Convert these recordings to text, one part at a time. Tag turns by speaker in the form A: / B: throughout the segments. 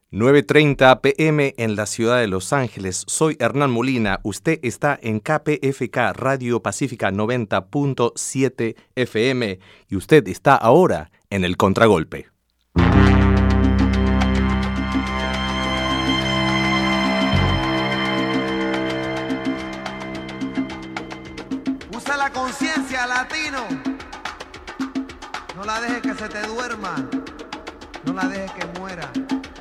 A: 9:30 p.m. en la ciudad de Los Ángeles. Soy Hernán Molina. Usted está en KPFK Radio Pacífica 90.7 FM y usted está ahora en el Contragolpe.
B: Usa la conciencia, latino. No la dejes que se te duerma. No la dejes que muera.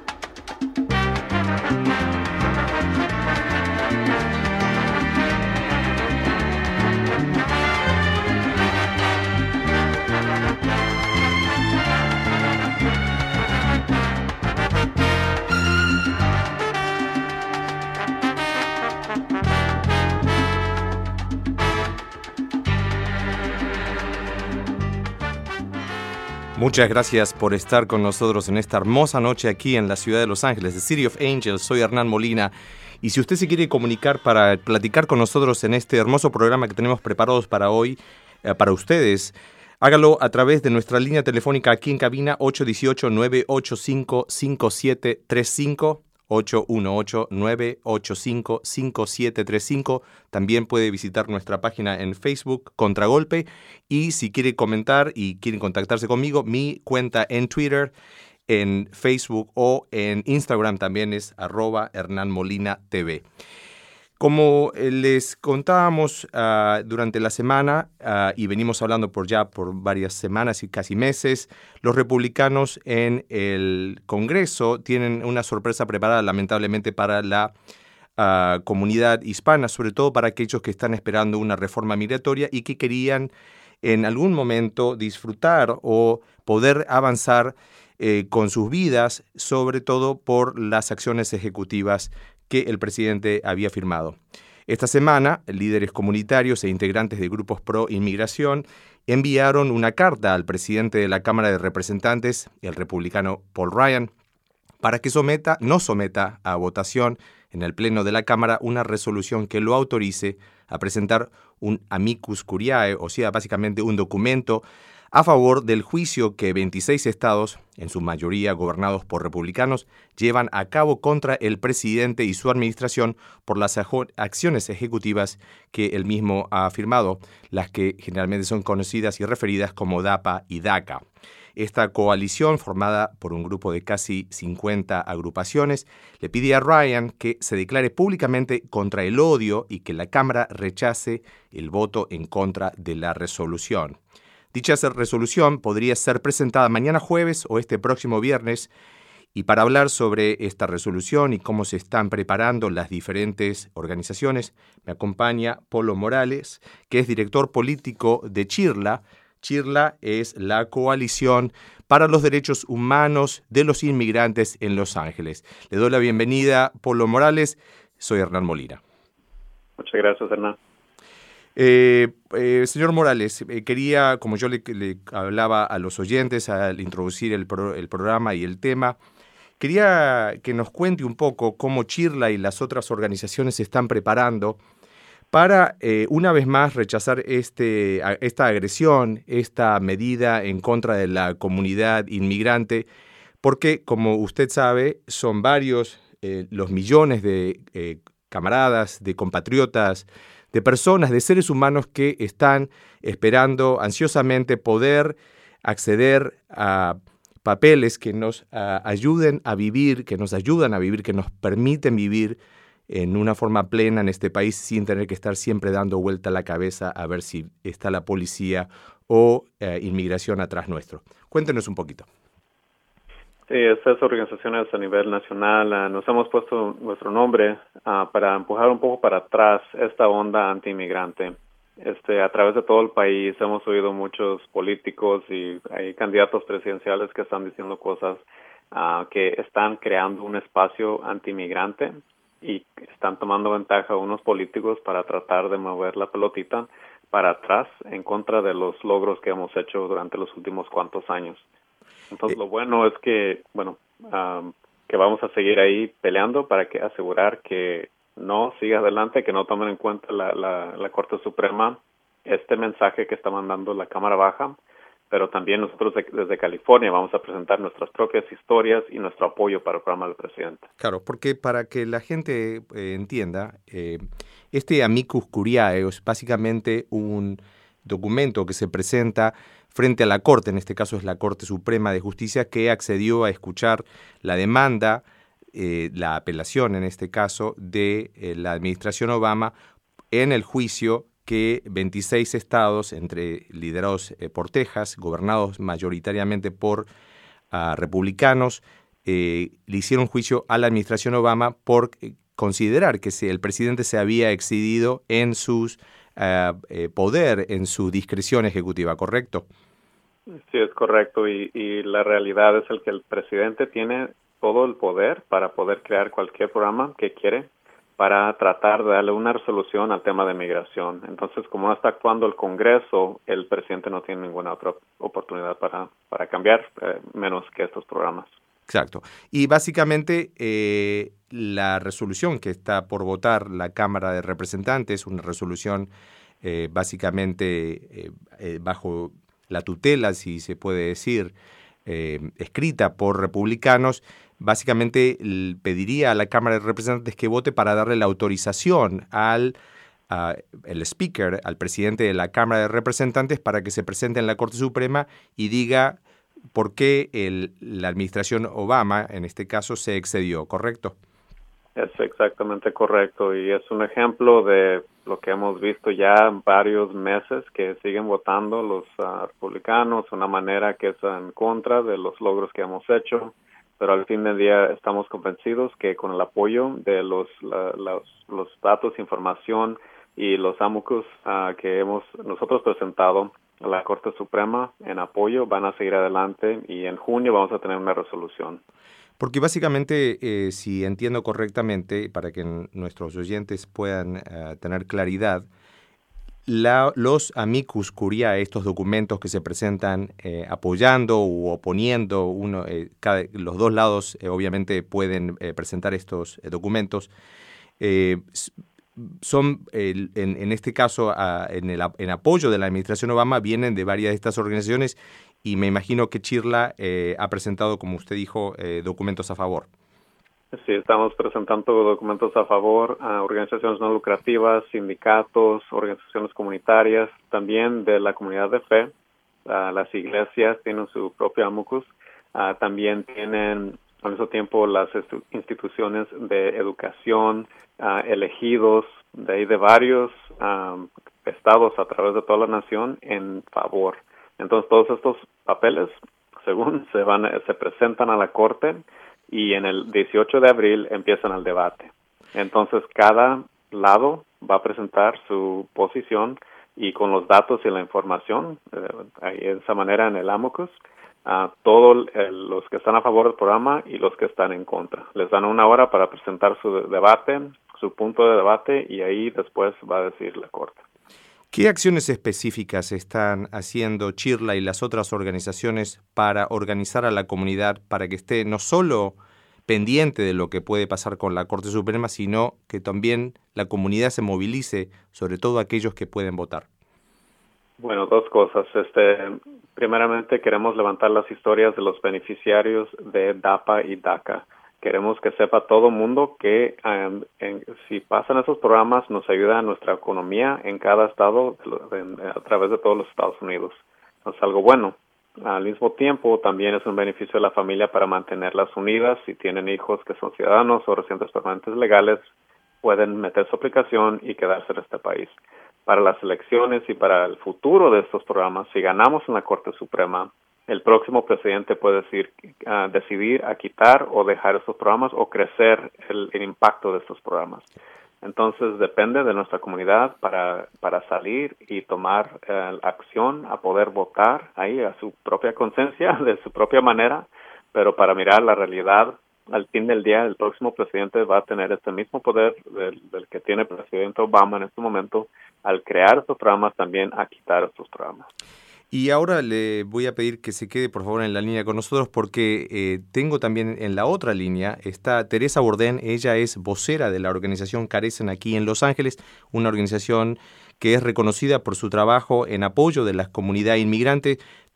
A: Muchas gracias por estar con nosotros en esta hermosa noche aquí en la ciudad de Los Ángeles, The City of Angels. Soy Hernán Molina. Y si usted se quiere comunicar para platicar con nosotros en este hermoso programa que tenemos preparados para hoy, para ustedes, hágalo a través de nuestra línea telefónica aquí en cabina 818-985-5735. 818-985-5735. También puede visitar nuestra página en Facebook, Contragolpe. Y si quiere comentar y quieren contactarse conmigo, mi cuenta en Twitter, en Facebook o en Instagram también es @HernánMolinaTV. Como les contábamos durante la semana y venimos hablando por varias semanas y casi meses, los republicanos en el Congreso tienen una sorpresa preparada lamentablemente para la comunidad hispana, sobre todo para aquellos que están esperando una reforma migratoria y que querían en algún momento disfrutar o poder avanzar con sus vidas, sobre todo por las acciones ejecutivas que el presidente había firmado. Esta semana, líderes comunitarios e integrantes de grupos pro-inmigración enviaron una carta al presidente de la Cámara de Representantes, el republicano Paul Ryan, para que no someta a votación en el Pleno de la Cámara una resolución que lo autorice a presentar un amicus curiae, o sea, básicamente un documento a favor del juicio que 26 estados, en su mayoría gobernados por republicanos, llevan a cabo contra el presidente y su administración por las acciones ejecutivas que él mismo ha firmado, las que generalmente son conocidas y referidas como DAPA y DACA. Esta coalición, formada por un grupo de casi 50 agrupaciones, le pide a Ryan que se declare públicamente contra el odio y que la Cámara rechace el voto en contra de la resolución. Dicha resolución podría ser presentada mañana jueves o este próximo viernes, y para hablar sobre esta resolución y cómo se están preparando las diferentes organizaciones, me acompaña Polo Morales, que es director político de CHIRLA. CHIRLA es la Coalición para los Derechos Humanos de los Inmigrantes en Los Ángeles. Le doy la bienvenida, Polo Morales. Soy Hernán Molina.
C: Muchas gracias, Hernán.
A: Señor Morales, quería, como yo le hablaba a los oyentes al introducir el programa y el tema, quería que nos cuente un poco cómo CHIRLA y las otras organizaciones se están preparando para, una vez más, rechazar esta agresión, esta medida en contra de la comunidad inmigrante, porque, como usted sabe, son varios los millones de camaradas, de compatriotas, de personas, de seres humanos que están esperando ansiosamente poder acceder a papeles que nos ayuden a vivir, que nos ayudan a vivir, que nos permiten vivir en una forma plena en este país sin tener que estar siempre dando vuelta la cabeza a ver si está la policía o inmigración atrás nuestro. Cuéntenos un poquito.
C: Sí, estas organizaciones a nivel nacional nos hemos puesto nuestro nombre para empujar un poco para atrás esta onda anti-inmigrante. A través de todo el país hemos oído muchos políticos y hay candidatos presidenciales que están diciendo cosas que están creando un espacio anti-inmigrante y están tomando ventaja unos políticos para tratar de mover la pelotita para atrás en contra de los logros que hemos hecho durante los últimos cuantos años. Entonces, lo bueno es que, que vamos a seguir ahí peleando para asegurar que no siga adelante, que no tomen en cuenta la Corte Suprema este mensaje que está mandando la Cámara Baja pero también nosotros desde California vamos a presentar nuestras propias historias y nuestro apoyo para el programa del presidente.
A: Claro, porque para que la gente entienda, este amicus curiae es básicamente un documento que se presenta frente a la Corte, en este caso es la Corte Suprema de Justicia, que accedió a escuchar la demanda, la apelación en este caso, de la administración Obama en el juicio que 26 estados, liderados por Texas, gobernados mayoritariamente por republicanos, le hicieron juicio a la administración Obama por considerar que el presidente se había excedido en sus poder, en su discreción ejecutiva, ¿correcto?
C: Sí, es correcto, y la realidad es que el presidente tiene todo el poder para poder crear cualquier programa que quiere para tratar de darle una resolución al tema de migración. Entonces, como no está actuando el Congreso, el presidente no tiene ninguna otra oportunidad para cambiar, menos que estos programas.
A: Exacto. Y básicamente la resolución que está por votar la Cámara de Representantes, una resolución básicamente bajo la tutela, si se puede decir, escrita por republicanos, básicamente pediría a la Cámara de Representantes que vote para darle la autorización al speaker, al presidente de la Cámara de Representantes, para que se presente en la Corte Suprema y diga por qué la administración Obama, en este caso, se excedió, ¿correcto?
C: Es exactamente correcto, y es un ejemplo de lo que hemos visto ya varios meses, que siguen votando los republicanos de una manera que es en contra de los logros que hemos hecho, pero al fin del día estamos convencidos que con el apoyo de los datos, información y los amicus que hemos nosotros presentado a la Corte Suprema en apoyo, van a seguir adelante, y en junio vamos a tener una resolución.
A: Porque básicamente, si entiendo correctamente, para que nuestros oyentes puedan tener claridad, los amicus curiae, estos documentos que se presentan apoyando u oponiendo, los dos lados obviamente pueden presentar estos documentos, son, en este caso, en apoyo de la administración Obama, vienen de varias de estas organizaciones, y me imagino que Chirla ha presentado, como usted dijo, documentos a favor.
C: Sí, estamos presentando documentos a favor a organizaciones no lucrativas, sindicatos, organizaciones comunitarias, también de la comunidad de fe. Las iglesias tienen su propio amicus, también tienen al mismo tiempo las instituciones de educación, elegidos de varios estados a través de toda la nación en favor. Entonces, todos estos papeles, según se presentan a la Corte, y en el 18 de abril empiezan el debate. Entonces, cada lado va a presentar su posición, y con los datos y la información, de esa manera en el amicus, todos los que están a favor del programa y los que están en contra. Les dan una hora para presentar su debate, su punto de debate, y ahí después va a decir la Corte.
A: ¿Qué acciones específicas están haciendo Chirla y las otras organizaciones para organizar a la comunidad para que esté no solo pendiente de lo que puede pasar con la Corte Suprema, sino que también la comunidad se movilice, sobre todo aquellos que pueden votar?
C: Bueno, dos cosas. Primeramente, queremos levantar las historias de los beneficiarios de DAPA y DACA. Queremos que sepa todo el mundo que si pasan esos programas nos ayuda a nuestra economía en cada estado a través de todos los Estados Unidos. Es algo bueno. Al mismo tiempo, también es un beneficio de la familia para mantenerlas unidas. Si tienen hijos que son ciudadanos o residentes permanentes legales, pueden meter su aplicación y quedarse en este país. Para las elecciones y para el futuro de estos programas, si ganamos en la Corte Suprema, el próximo presidente puede decidir a quitar o dejar estos programas o crecer el impacto de estos programas. Entonces, depende de nuestra comunidad para salir y tomar acción, a poder votar ahí a su propia conciencia, de su propia manera, pero para mirar la realidad. Al fin del día, el próximo presidente va a tener este mismo poder del que tiene el presidente Obama en este momento, al crear estos programas, también a quitar estos programas.
A: Y ahora le voy a pedir que se quede, por favor, en la línea con nosotros, porque tengo también en la otra línea, está Teresa Bordén. Ella es vocera de la organización Carecen aquí en Los Ángeles, una organización que es reconocida por su trabajo en apoyo de la comunidad inmigrante.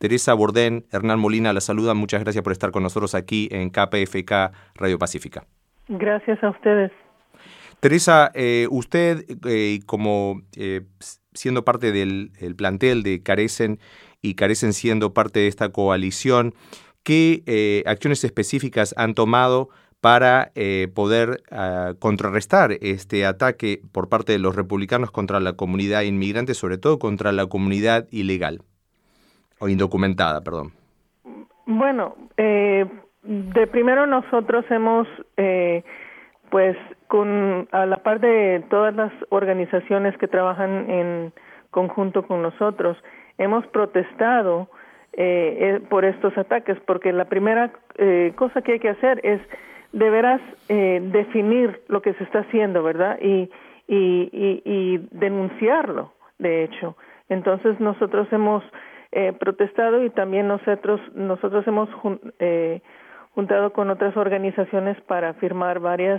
A: Teresa Bordén, Hernán Molina la saludan. Muchas gracias por estar con nosotros aquí en KPFK Radio Pacífica.
D: Gracias a ustedes.
A: Teresa, usted como siendo parte del plantel de Carecen y Carecen siendo parte de esta coalición, ¿qué acciones específicas han tomado para poder contrarrestar este ataque por parte de los republicanos contra la comunidad inmigrante, sobre todo contra la comunidad ilegal o indocumentada, perdón?
D: Bueno, de primero nosotros hemos, pues, a la par de todas las organizaciones que trabajan en conjunto con nosotros, hemos protestado por estos ataques, porque la primera cosa que hay que hacer es de veras definir lo que se está haciendo, ¿verdad? Y denunciarlo, de hecho. Entonces nosotros hemos protestado y también nosotros hemos juntado con otras organizaciones para firmar varias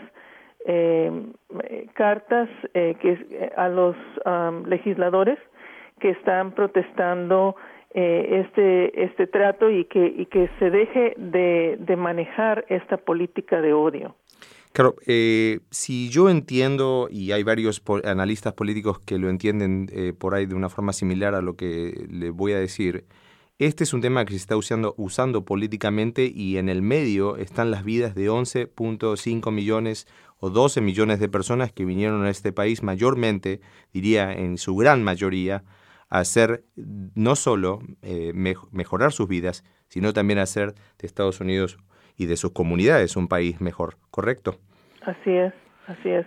D: cartas a los legisladores que están protestando este trato y que se deje de manejar esta política de odio.
A: Claro, si yo entiendo, y hay varios analistas políticos que lo entienden por ahí de una forma similar a lo que le voy a decir, este es un tema que se está usando políticamente y en el medio están las vidas de 11.5 millones o 12 millones de personas que vinieron a este país mayormente, diría en su gran mayoría, a hacer no solo mejorar sus vidas, sino también hacer de Estados Unidos y de sus comunidades un país mejor, ¿correcto?
D: Así es, así es.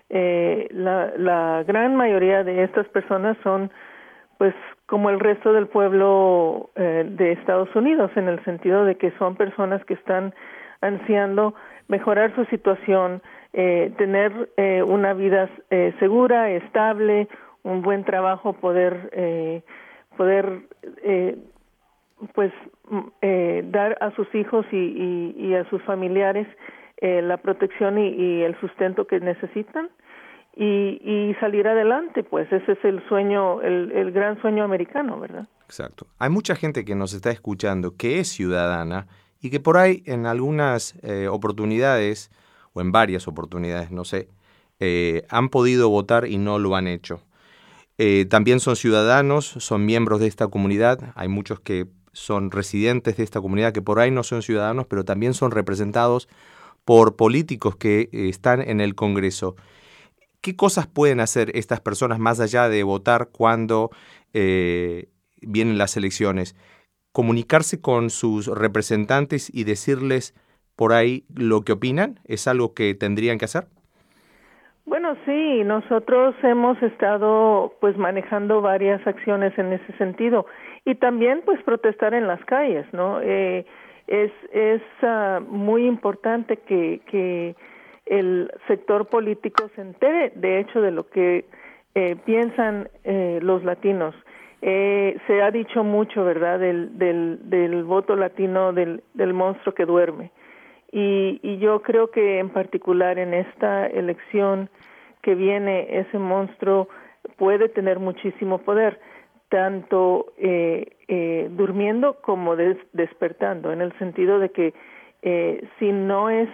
D: La gran mayoría de estas personas son, pues, como el resto del pueblo de Estados Unidos, en el sentido de que son personas que están ansiando mejorar su situación, tener una vida segura, estable, un buen trabajo, poder dar a sus hijos y a sus familiares la protección y el sustento que necesitan y salir adelante, pues ese es el sueño, el gran sueño americano, ¿verdad?
A: Exacto. Hay mucha gente que nos está escuchando que es ciudadana y que por ahí en algunas oportunidades o en varias oportunidades, no sé, han podido votar y no lo han hecho. También son ciudadanos, son miembros de esta comunidad. Hay muchos que son residentes de esta comunidad que por ahí no son ciudadanos, pero también son representados por políticos que están en el Congreso. ¿Qué cosas pueden hacer estas personas más allá de votar cuando vienen las elecciones? ¿Comunicarse con sus representantes y decirles por ahí lo que opinan? ¿Es algo que tendrían que hacer?
D: Bueno, sí, nosotros hemos estado pues manejando varias acciones en ese sentido y también pues protestar en las calles, ¿no? Es muy importante que el sector político se entere de hecho de lo que piensan los latinos. Se ha dicho mucho, ¿verdad?, del voto latino, del monstruo que duerme. Y yo creo que en particular en esta elección que viene, ese monstruo puede tener muchísimo poder, tanto durmiendo como despertando, en el sentido de que si no es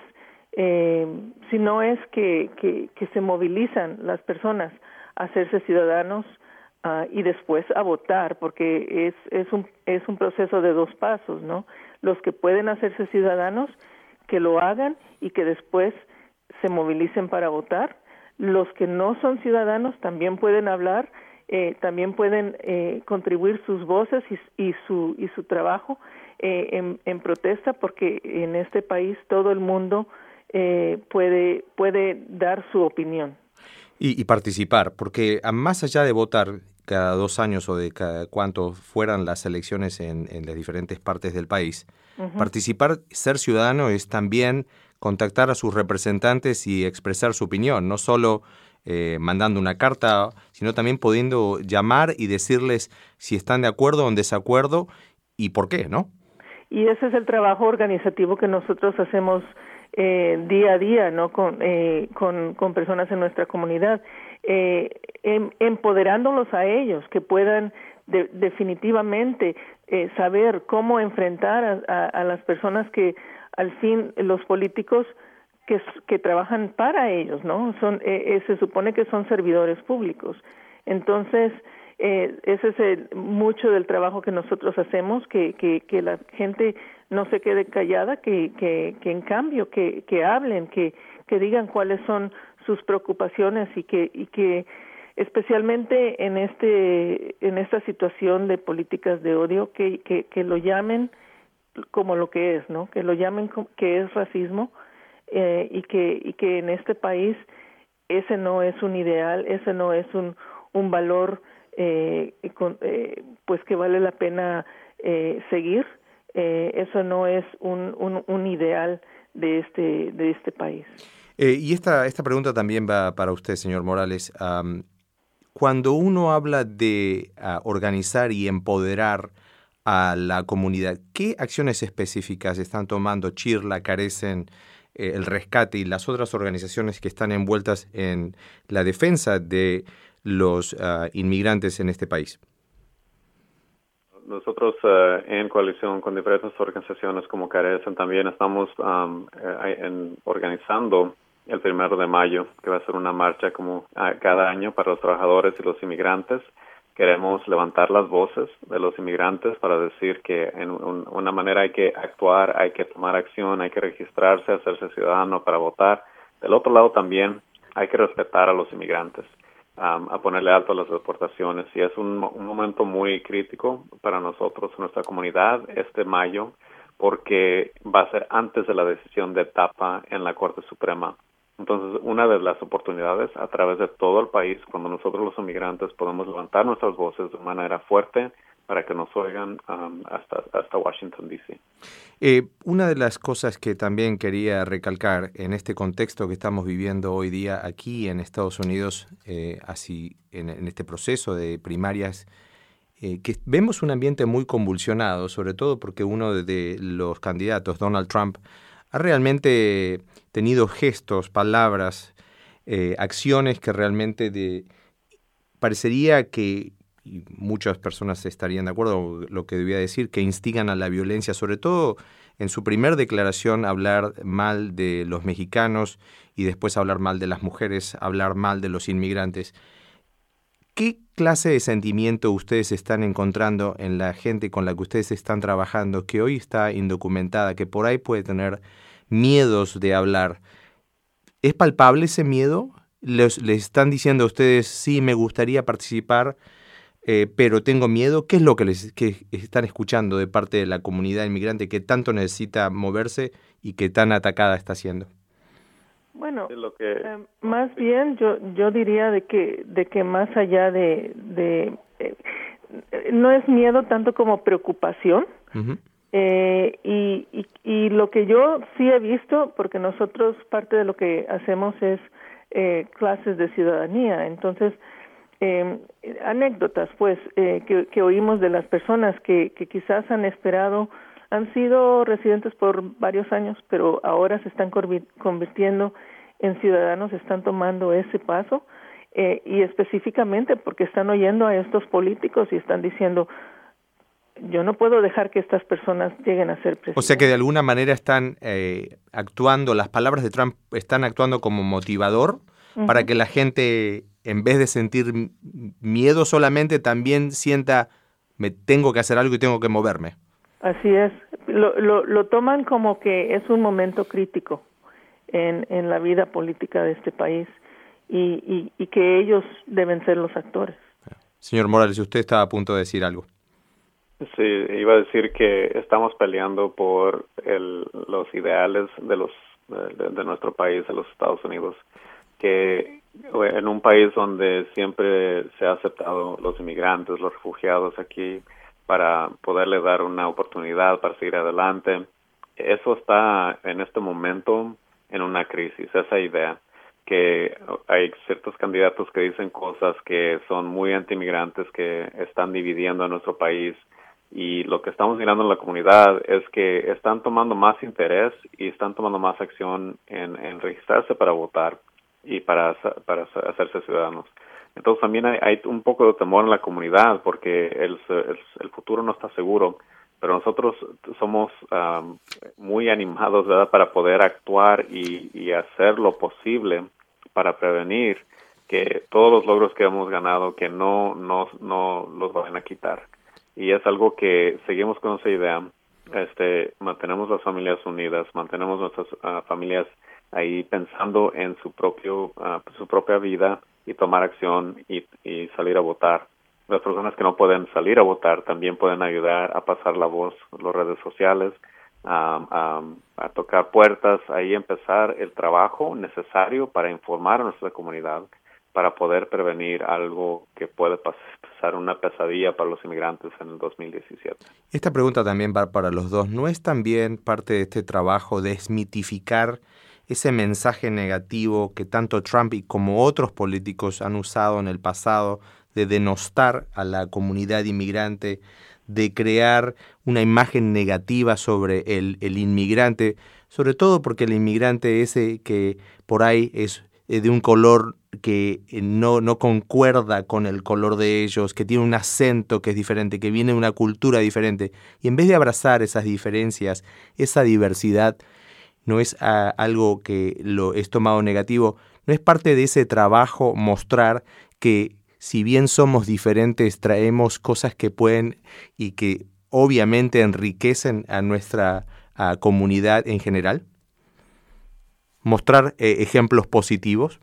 D: que se movilizan las personas a hacerse ciudadanos y después a votar, porque es un proceso de dos pasos, ¿no? Los que pueden hacerse ciudadanos, que lo hagan y que después se movilicen para votar. Los que no son ciudadanos también pueden hablar, también pueden contribuir sus voces y su trabajo en protesta, porque en este país todo el mundo puede dar su opinión.
A: Y participar, porque más allá de votar cada 2 años o de cada cuánto fueran las elecciones en las diferentes partes del país, participar, ser ciudadano es también contactar a sus representantes y expresar su opinión, no solo mandando una carta, sino también pudiendo llamar y decirles si están de acuerdo o en desacuerdo y por qué, ¿no?
D: Y ese es el trabajo organizativo que nosotros hacemos día a día, ¿no? Con personas en nuestra comunidad, empoderándolos a ellos, que puedan definitivamente saber cómo enfrentar a las personas que al fin los políticos que trabajan para ellos, ¿no? Se supone que son servidores públicos. Entonces, ese es mucho del trabajo que nosotros hacemos, que la gente no se quede callada, que en cambio que hablen, que digan cuáles son sus preocupaciones y que especialmente en esta situación de políticas de odio que lo llamen como lo que es, ¿no? Que lo llamen que es racismo, y que en este país ese no es un ideal, ese no es un valor pues que vale la pena seguir. Eso no es un ideal de este país.
A: Y esta pregunta también va para usted, señor Morales. Cuando uno habla de organizar y empoderar a la comunidad, ¿qué acciones específicas están tomando Chirla, Carecen, el Rescate y las otras organizaciones que están envueltas en la defensa de los inmigrantes en este país?
C: Nosotros en coalición con diferentes organizaciones como Carecen también estamos organizando el 1 de mayo, que va a ser una marcha como cada año para los trabajadores y los inmigrantes. Queremos levantar las voces de los inmigrantes para decir que en una manera hay que actuar, hay que tomar acción, hay que registrarse, hacerse ciudadano para votar. Del otro lado también hay que respetar a los inmigrantes, a ponerle alto a las deportaciones. Y es un momento muy crítico para nosotros, nuestra comunidad, este mayo, porque va a ser antes de la decisión de etapa en la Corte Suprema. Entonces, una de las oportunidades a través de todo el país, cuando nosotros los inmigrantes podemos levantar nuestras voces de manera fuerte para que nos oigan hasta Washington, D.C.
A: Una de las cosas que también quería recalcar en este contexto que estamos viviendo hoy día aquí en Estados Unidos, así en este proceso de primarias, que vemos un ambiente muy convulsionado, sobre todo porque uno de los candidatos, Donald Trump, ha realmente tenido gestos, palabras, acciones que realmente parecería que, y muchas personas estarían de acuerdo con lo que debía decir, que instigan a la violencia, sobre todo en su primer declaración hablar mal de los mexicanos y después hablar mal de las mujeres, hablar mal de los inmigrantes. ¿Qué clase de sentimiento ustedes están encontrando en la gente con la que ustedes están trabajando, que hoy está indocumentada, que por ahí puede tener miedos de hablar? ¿Es palpable ese miedo? ¿Les están diciendo a ustedes, sí, me gustaría participar, pero tengo miedo? ¿Qué es lo que están escuchando de parte de la comunidad inmigrante que tanto necesita moverse y que tan atacada está siendo?
D: Bueno, más bien yo diría de que más allá no es miedo tanto como preocupación. Uh-huh. Y lo que yo sí he visto, porque nosotros parte de lo que hacemos es clases de ciudadanía, entonces anécdotas pues que oímos de las personas que quizás han esperado, han sido residentes por varios años, pero ahora se están convirtiendo en ciudadanos, están tomando ese paso, y específicamente porque están oyendo a estos políticos y están diciendo, yo no puedo dejar que estas personas lleguen a ser presidentes.
A: O sea que de alguna manera están actuando, las palabras de Trump están actuando como motivador, uh-huh, para que la gente, en vez de sentir miedo solamente, también sienta, me tengo que hacer algo y tengo que moverme.
D: Así es, lo toman como que es un momento crítico en la vida política de este país y que ellos deben ser los actores.
A: Señor Morales, usted estaba a punto de decir algo.
C: Sí, iba a decir que estamos peleando por los ideales de nuestro país, de los Estados Unidos, que en un país donde siempre se ha aceptado los inmigrantes, los refugiados aquí, para poderle dar una oportunidad para seguir adelante. Eso está en este momento en una crisis, esa idea que hay ciertos candidatos que dicen cosas que son muy anti-inmigrantes, que están dividiendo a nuestro país, y lo que estamos mirando en la comunidad es que están tomando más interés y están tomando más acción en registrarse para votar y para hacerse ciudadanos. Entonces también hay un poco de temor en la comunidad porque el futuro no está seguro, pero nosotros somos muy animados, ¿verdad?, para poder actuar y hacer lo posible para prevenir que todos los logros que hemos ganado que no los vayan a quitar. Y es algo que seguimos con esa idea. Mantenemos las familias unidas, mantenemos nuestras familias ahí pensando en su propia vida y tomar acción y salir a votar. Las personas que no pueden salir a votar también pueden ayudar a pasar la voz, las redes sociales, a tocar puertas, ahí empezar el trabajo necesario para informar a nuestra comunidad, para poder prevenir algo que puede pasar una pesadilla para los inmigrantes en el 2017.
A: Esta pregunta también va para los dos. ¿No es también parte de este trabajo desmitificar ese mensaje negativo que tanto Trump y como otros políticos han usado en el pasado de denostar a la comunidad inmigrante, de crear una imagen negativa sobre el inmigrante, sobre todo porque el inmigrante ese que por ahí es de un color que no concuerda con el color de ellos, que tiene un acento que es diferente, que viene de una cultura diferente, y en vez de abrazar esas diferencias, esa diversidad, no es algo que lo es tomado negativo, no es parte de ese trabajo mostrar que si bien somos diferentes, traemos cosas que pueden y que obviamente enriquecen a nuestra comunidad en general. Mostrar ejemplos positivos.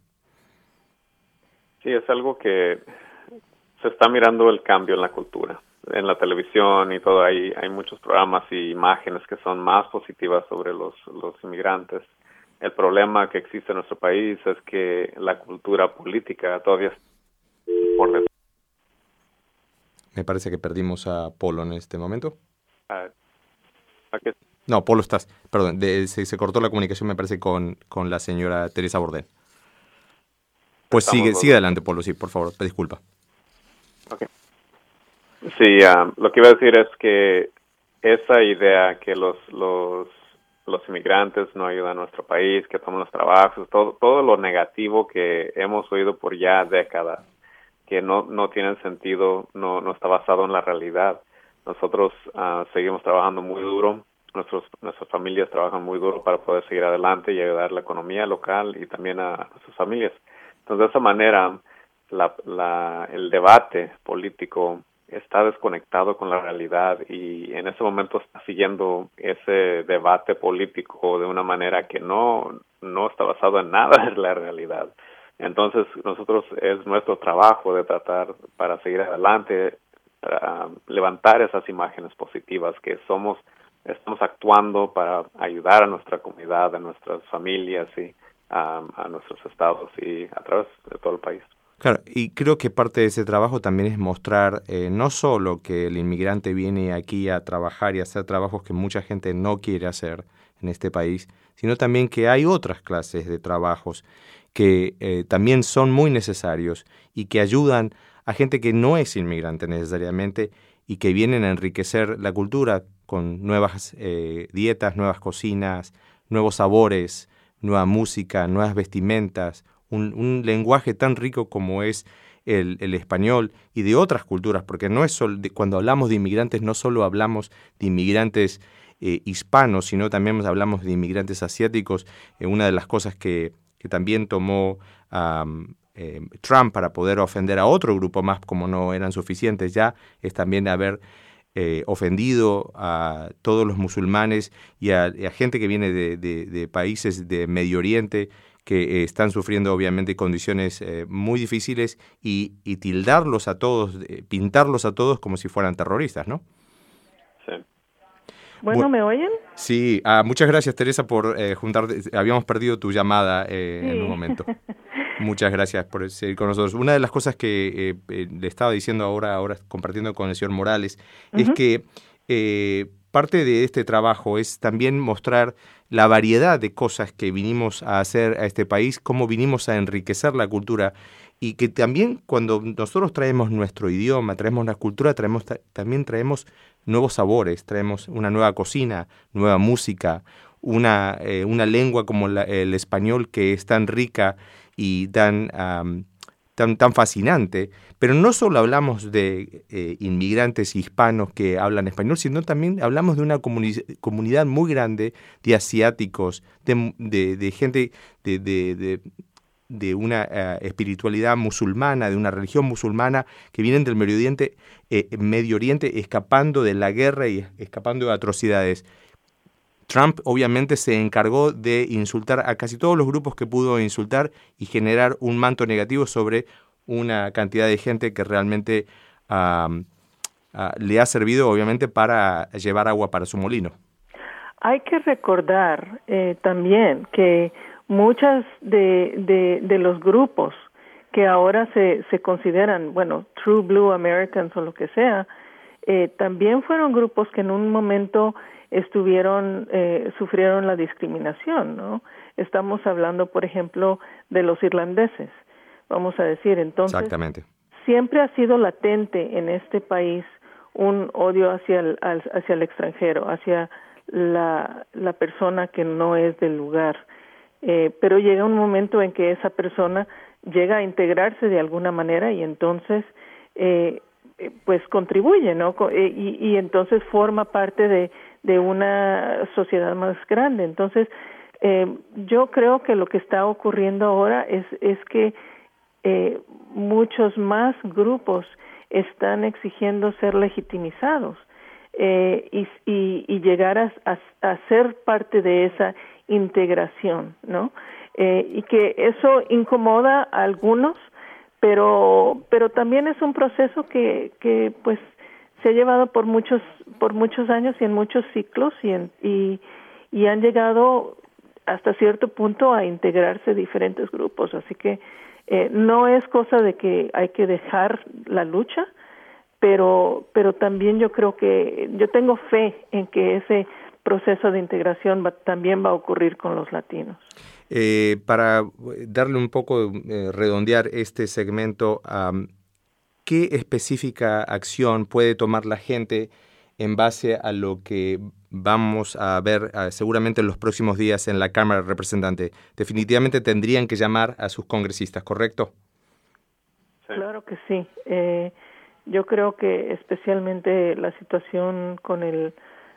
C: Sí, es algo que se está mirando el cambio en la cultura. En la televisión y todo, hay muchos programas y imágenes que son más positivas sobre los inmigrantes. El problema que existe en nuestro país es que la cultura política todavía está por detrás.
A: Me parece que perdimos a Polo en este momento.
C: ¿A qué?
A: No, Polo estás, perdón, se cortó la comunicación, me parece, con la señora Teresa Bordén. Pues sigue adelante, Polo, sí, por favor, disculpa.
C: Okay. Sí, lo que iba a decir es que esa idea que los inmigrantes no ayudan a nuestro país, que toman los trabajos, todo lo negativo que hemos oído por ya décadas, que no tienen sentido, no está basado en la realidad. Nosotros seguimos trabajando muy duro, nuestras familias trabajan muy duro para poder seguir adelante y ayudar a la economía local y también a nuestras familias. Entonces, de esa manera, el debate político está desconectado con la realidad y en ese momento está siguiendo ese debate político de una manera que no está basado en nada de la realidad. Entonces, nosotros es nuestro trabajo de tratar para seguir adelante, para levantar esas imágenes positivas que estamos actuando para ayudar a nuestra comunidad, a nuestras familias y a nuestros estados y a través de todo el país.
A: Claro, y creo que parte de ese trabajo también es mostrar no solo que el inmigrante viene aquí a trabajar y hacer trabajos que mucha gente no quiere hacer en este país, sino también que hay otras clases de trabajos que también son muy necesarios y que ayudan a gente que no es inmigrante necesariamente y que vienen a enriquecer la cultura con nuevas dietas, nuevas cocinas, nuevos sabores, nueva música, nuevas vestimentas, un lenguaje tan rico como es el español y de otras culturas, porque no es solo cuando hablamos de inmigrantes no solo hablamos de inmigrantes hispanos, sino también hablamos de inmigrantes asiáticos. Una de las cosas que también tomó Trump para poder ofender a otro grupo más, como no eran suficientes ya, es también haber ofendido a todos los musulmanes y a gente que viene de países de Medio Oriente que están sufriendo obviamente condiciones muy difíciles y tildarlos a todos, pintarlos a todos como si fueran terroristas, ¿no?
C: Sí.
D: Bueno, ¿me oyen?
A: Sí, muchas gracias, Teresa, por habíamos perdido tu llamada en un momento. Muchas gracias por seguir con nosotros. Una de las cosas que le estaba diciendo ahora compartiendo con el señor Morales, es que parte de este trabajo es también mostrar la variedad de cosas que vinimos a hacer a este país, cómo vinimos a enriquecer la cultura y que también cuando nosotros traemos nuestro idioma, traemos la cultura, también traemos nuevos sabores, traemos una nueva cocina, nueva música, una lengua como el español que es tan rica y tan tan fascinante, pero no solo hablamos de inmigrantes hispanos que hablan español, sino también hablamos de una comunidad muy grande de asiáticos, de gente de una espiritualidad musulmana, de una religión musulmana, que vienen del Medio Oriente escapando de la guerra y escapando de atrocidades. Trump obviamente se encargó de insultar a casi todos los grupos que pudo insultar y generar un manto negativo sobre una cantidad de gente que realmente le ha servido obviamente para llevar agua para su molino.
D: Hay que recordar también que muchas de los grupos que ahora se consideran, True Blue Americans o lo que sea, también fueron grupos que en un momento sufrieron la discriminación, ¿no? Estamos hablando, por ejemplo, de los irlandeses, vamos a decir. Entonces,
A: exactamente.
D: Siempre ha sido latente en este país un odio hacia el extranjero, hacia la persona que no es del lugar. Pero llega un momento en que esa persona llega a integrarse de alguna manera y entonces pues contribuye, ¿no? Y entonces forma parte de una sociedad más grande. Entonces yo creo que lo que está ocurriendo ahora es que muchos más grupos están exigiendo ser legitimizados y llegar a ser parte de esa integración, ¿no? Y que eso incomoda a algunos, pero también es un proceso que pues se ha llevado por muchos años y en muchos ciclos y han llegado hasta cierto punto a integrarse diferentes grupos, así que no es cosa de que hay que dejar la lucha, pero también yo tengo fe en que ese proceso de integración también va a ocurrir con los latinos.
A: Para darle un poco, redondear este segmento, ¿qué específica acción puede tomar la gente en base a lo que vamos a ver seguramente en los próximos días en la Cámara de Representantes? Definitivamente tendrían que llamar a sus congresistas, ¿correcto?
C: Sí.
D: Claro que sí. Yo creo que especialmente la situación con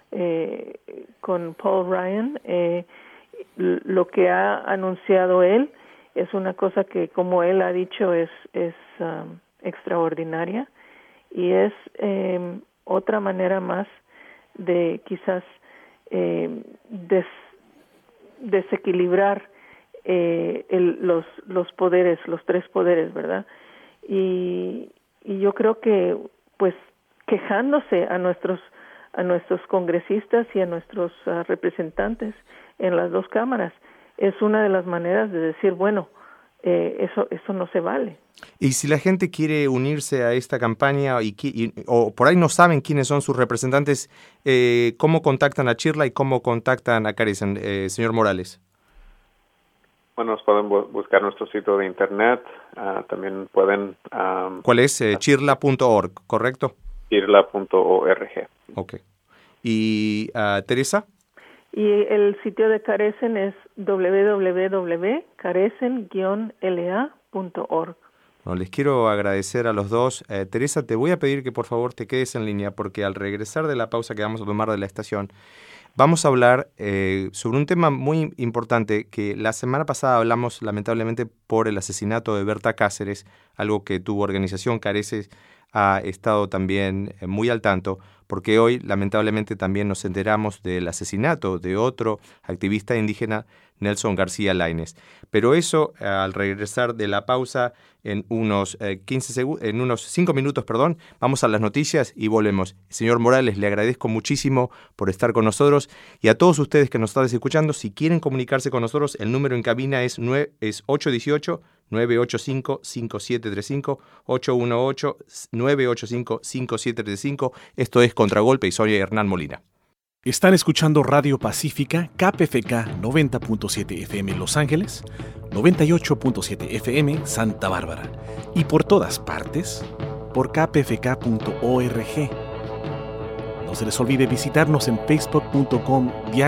D: Paul Ryan, lo que ha anunciado él es una cosa que, como él ha dicho, es extraordinaria y es otra manera más de quizás desequilibrar los poderes, los tres poderes, ¿verdad? Y yo creo que pues quejándose a nuestros congresistas y a nuestros representantes en las dos cámaras es una de las maneras de decir, bueno, eso no se vale.
A: Y si la gente quiere unirse a esta campaña o por ahí no saben quiénes son sus representantes, ¿cómo contactan a Chirla y cómo contactan a Carecen, señor Morales?
C: Bueno, pueden buscar nuestro sitio de internet, también pueden...
A: ¿Cuál es? Chirla.org, ¿correcto?
C: Chirla.org.
A: Ok. ¿Y Teresa?
D: Y el sitio de Carecen es www.carecen-la.org.
A: Bueno, les quiero agradecer a los dos. Teresa, te voy a pedir que por favor te quedes en línea porque al regresar de la pausa que vamos a tomar de la estación, vamos a hablar sobre un tema muy importante que la semana pasada hablamos lamentablemente por el asesinato de Berta Cáceres, algo que tu organización Careces ha estado también muy al tanto, porque hoy lamentablemente también nos enteramos del asesinato de otro activista indígena, Nelson García Lainez. Pero eso, al regresar de la pausa, en unos 5 minutos, vamos a las noticias y volvemos. Señor Morales, le agradezco muchísimo por estar con nosotros y a todos ustedes que nos están escuchando, si quieren comunicarse con nosotros, el número en cabina es 818-985-5735, 818-985-5735. Esto es Contragolpe y soy Hernán Molina.
E: Están escuchando Radio Pacífica, KPFK 90.7 FM Los Ángeles, 98.7 FM Santa Bárbara y por todas partes por kpfk.org. No se les olvide visitarnos en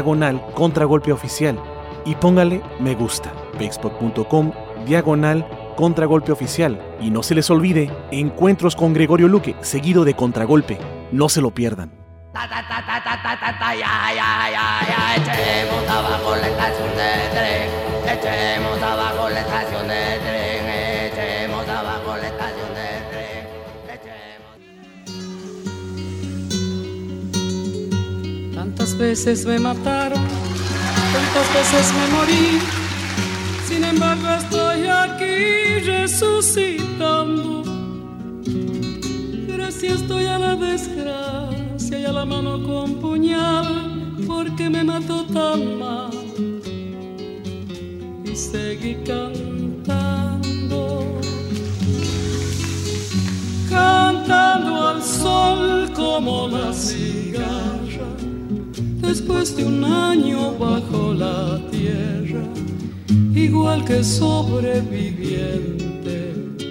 E: facebook.com/Contragolpe Oficial y póngale me gusta, facebook.com/ Contragolpe Oficial. Y no se les olvide, encuentros con Gregorio Luque, seguido de Contragolpe. No se lo pierdan.
F: Echemos abajo la estación de tren, echemos abajo la estación de tren, echemos abajo la estación de tren,
G: Tantas veces me mataron, tantas veces me morí, sin embargo estoy aquí resucitando. Gracias estoy a la desgracia y a la mano con puñal, porque me mató tan mal. Y seguí cantando, cantando al sol como la cigarra, después de un año bajo la tierra, igual que sobreviviente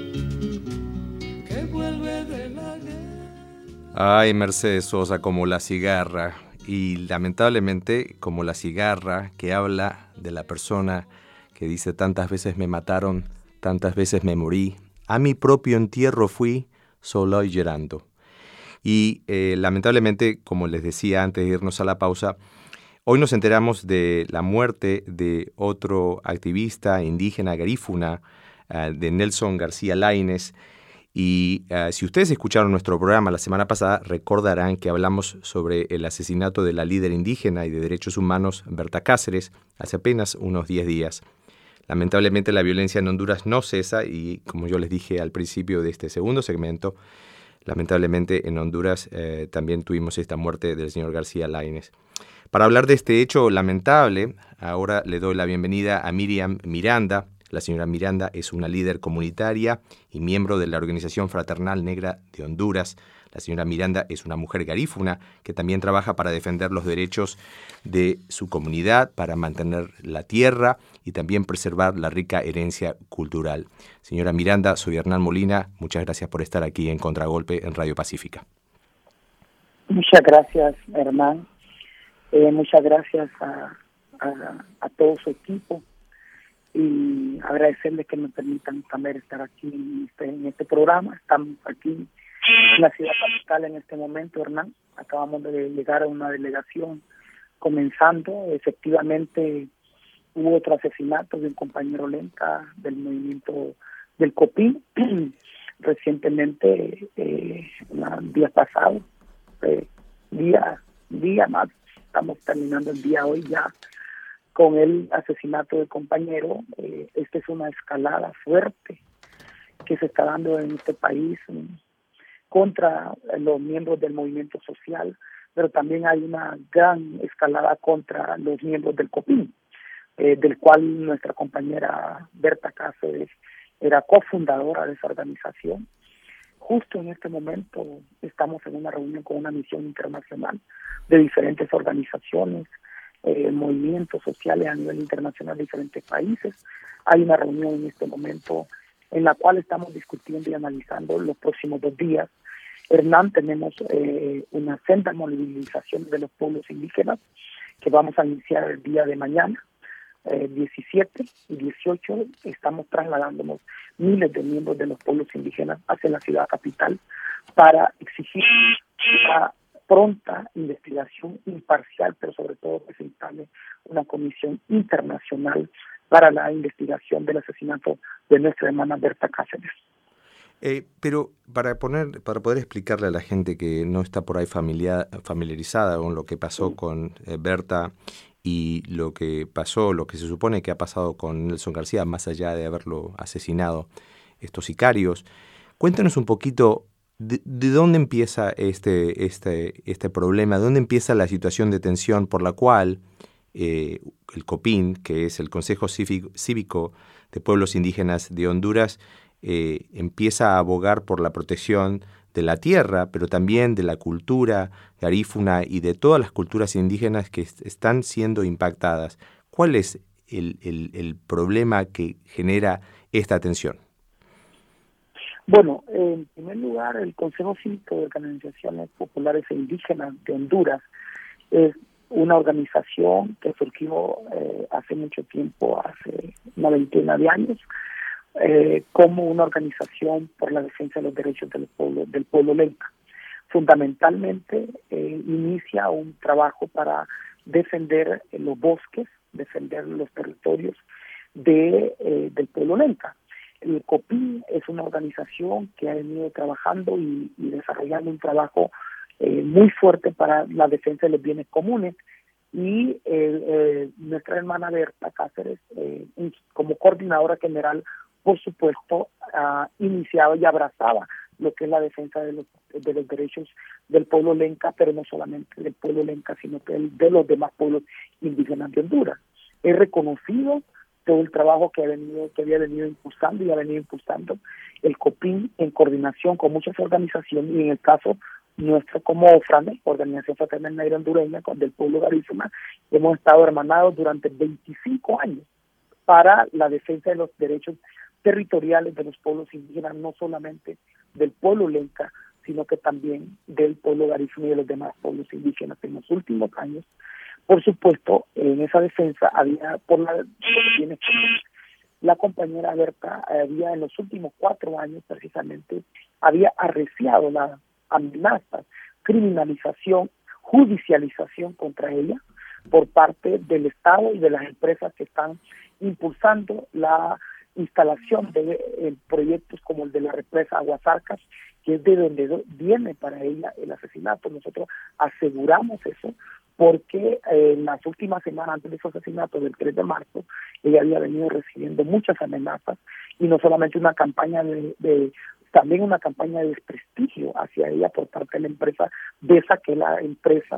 G: que vuelve de la guerra.
A: Ay, Mercedes Sosa, como la cigarra. Y lamentablemente, como la cigarra que habla de la persona que dice: tantas veces me mataron, tantas veces me morí, a mi propio entierro fui, solo y llorando. Y lamentablemente, como les decía antes de irnos a la pausa, hoy nos enteramos de la muerte de otro activista indígena garífuna, de Nelson García Laínez. Y si ustedes escucharon nuestro programa la semana pasada, recordarán que hablamos sobre el asesinato de la líder indígena y de derechos humanos Berta Cáceres hace apenas unos 10 días. Lamentablemente la violencia en Honduras no cesa y, como yo les dije al principio de este segundo segmento, lamentablemente en Honduras también tuvimos esta muerte del señor García Laínez. Para hablar de este hecho lamentable, ahora le doy la bienvenida a Miriam Miranda. La señora Miranda es una líder comunitaria y miembro de la Organización Fraternal Negra de Honduras. La señora Miranda es una mujer garífuna que también trabaja para defender los derechos de su comunidad, para mantener la tierra y también preservar la rica herencia cultural. Señora Miranda, soy Hernán Molina. Muchas gracias por estar aquí en Contragolpe en Radio Pacífica.
H: Muchas gracias, Hernán. Muchas gracias a todo su equipo. Y agradecerles que me permitan también estar aquí en este programa. Estamos aquí en la ciudad capital en este momento, Hernán. Acabamos de llegar a una delegación comenzando. Efectivamente, hubo otro asesinato de un compañero lenca del movimiento del COPIN. Recientemente, días pasados, día más, estamos terminando el día hoy ya, con el asesinato del compañero. Esta es una escalada fuerte que se está dando en este país contra los miembros del movimiento social, pero también hay una gran escalada contra los miembros del COPIN, del cual nuestra compañera Berta Cáceres era cofundadora de esa organización. Justo en este momento estamos en una reunión con una misión internacional de diferentes organizaciones, movimientos sociales a nivel internacional de diferentes países. Hay una reunión en este momento en la cual estamos discutiendo y analizando los próximos 2 días. Hernán, tenemos una senda de movilización de los pueblos indígenas que vamos a iniciar el día de mañana, 17 y 18. Estamos trasladándonos miles de miembros de los pueblos indígenas hacia la ciudad capital para exigir una pronta investigación imparcial, pero sobre todo que se instale una comisión internacional para la investigación del asesinato de nuestra hermana Berta Cáceres.
A: Pero para poder explicarle a la gente que no está por ahí familiarizada con lo que pasó con Berta y lo que se supone que ha pasado con Nelson García, más allá de haberlo asesinado estos sicarios, cuéntanos un poquito de dónde empieza este problema, de dónde empieza la situación de tensión por la cual el COPIN, que es el Consejo Cívico de Pueblos Indígenas de Honduras, empieza a abogar por la protección de la tierra, pero también de la cultura garífuna y de todas las culturas indígenas que están siendo impactadas. ¿Cuál es el problema que genera esta tensión?
H: Bueno, en primer lugar, el Consejo Cívico de Organizaciones Populares e Indígenas de Honduras es una organización que surgió hace mucho tiempo, hace una veintena de años, como una organización por la defensa de los derechos del pueblo lenca. Fundamentalmente inicia un trabajo para defender los bosques, defender los territorios del pueblo lenca. El COPIN es una organización que ha venido trabajando y desarrollando un trabajo muy fuerte para la defensa de los bienes comunes, y nuestra hermana Berta Cáceres, como coordinadora general, por supuesto, ha iniciado y abrazaba lo que es la defensa de los derechos del pueblo lenca, pero no solamente del pueblo lenca, sino que de los demás pueblos indígenas de Honduras. He reconocido todo el trabajo que había venido impulsando y ha venido impulsando el COPIN en coordinación con muchas organizaciones, y en el caso nuestro como OFRANE, Organización Fraterna Negra Hondureña del pueblo garífuna, hemos estado hermanados durante 25 años para la defensa de los derechos territoriales de los pueblos indígenas, no solamente del pueblo lenca, sino que también del pueblo garífuna y de los demás pueblos indígenas. En los últimos años, por supuesto, en esa defensa había, la compañera Berta había en los últimos 4 años precisamente, había arreciado las amenazas, criminalización, judicialización contra ella por parte del Estado y de las empresas que están impulsando la instalación de proyectos como el de la represa Aguasarcas, que es de donde viene para ella el asesinato. Nosotros aseguramos eso porque en las últimas semanas antes de su asesinato del 3 de marzo, ella había venido recibiendo muchas amenazas, y no solamente una campaña también una campaña de desprestigio hacia ella por parte de la empresa BESA, que es la empresa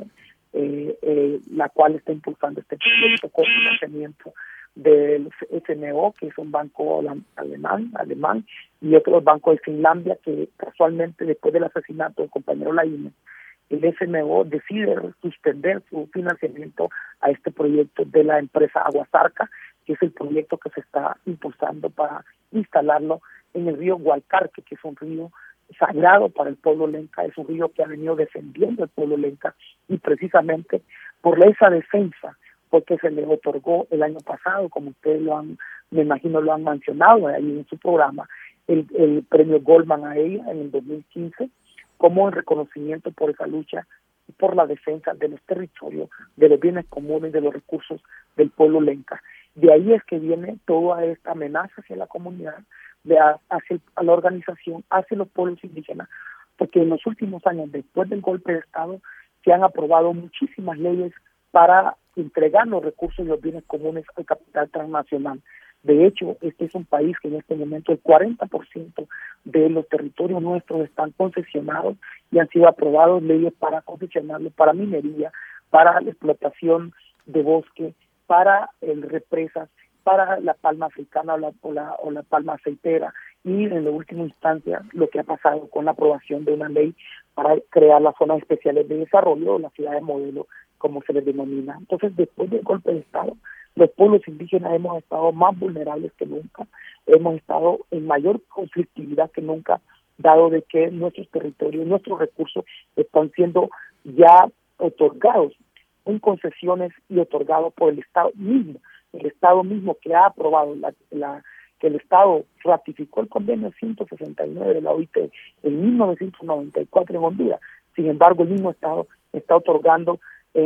H: la cual está impulsando este proyecto con financiamiento del FMO, que es un banco alemán, y otro banco de Finlandia, que casualmente después del asesinato del compañero Laínez, el FMO decide suspender su financiamiento a este proyecto de la empresa Aguasarca, que es el proyecto que se está impulsando para instalarlo en el río Gualcarque, que es un río sagrado para el pueblo lenca, es un río que ha venido defendiendo el pueblo lenca, y precisamente por esa defensa porque se le otorgó el año pasado, como ustedes me imagino lo han mencionado ahí en su programa, el premio Goldman a ella en el 2015, como en reconocimiento por esa lucha y por la defensa de los territorios, de los bienes comunes, de los recursos del pueblo lenca. De ahí es que viene toda esta amenaza hacia la comunidad, hacia la organización, hacia los pueblos indígenas, porque en los últimos años, después del golpe de Estado, se han aprobado muchísimas leyes para entregar los recursos y los bienes comunes al capital transnacional. De hecho, este es un país que en este momento el 40% de los territorios nuestros están concesionados y han sido aprobados leyes para concesionarlos para minería, para la explotación de bosque, para represas, para la palma africana o la palma aceitera, y en la última instancia lo que ha pasado con la aprobación de una ley para crear las zonas especiales de desarrollo, las ciudades modelo, como se les denomina. Entonces, después del golpe de Estado, los pueblos indígenas hemos estado más vulnerables que nunca, hemos estado en mayor conflictividad que nunca, dado de que nuestros territorios, nuestros recursos están siendo ya otorgados en concesiones y otorgados por el Estado mismo que ha aprobado que el Estado ratificó el convenio 169 de la OIT en 1994 en Honduras. Sin embargo, el mismo Estado está otorgando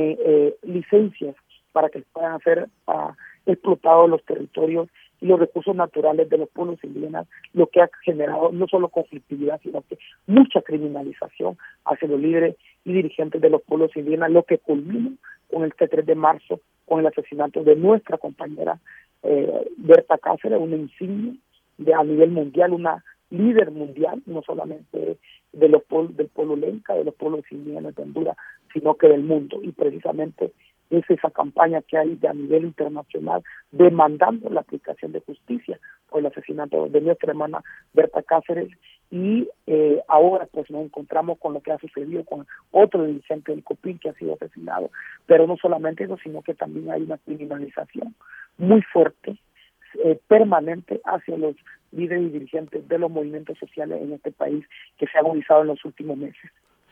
H: licencias para que puedan ser explotados los territorios y los recursos naturales de los pueblos indígenas, lo que ha generado no solo conflictividad, sino que mucha criminalización hacia los líderes y dirigentes de los pueblos indígenas, lo que culmina con el 3 de marzo, con el asesinato de nuestra compañera Berta Cáceres, una insignia a nivel mundial, una líder mundial, no solamente del pueblo lenca, de los pueblos indígenas de Honduras, sino que del mundo. Y precisamente es esa campaña que hay a nivel internacional demandando la aplicación de justicia por el asesinato de nuestra hermana Berta Cáceres, y ahora pues nos encontramos con lo que ha sucedido con otro dirigente del COPIN que ha sido asesinado. Pero no solamente eso, sino que también hay una criminalización muy fuerte, permanente hacia los líderes y dirigentes de los movimientos sociales en este país, que se ha agudizado en los últimos meses.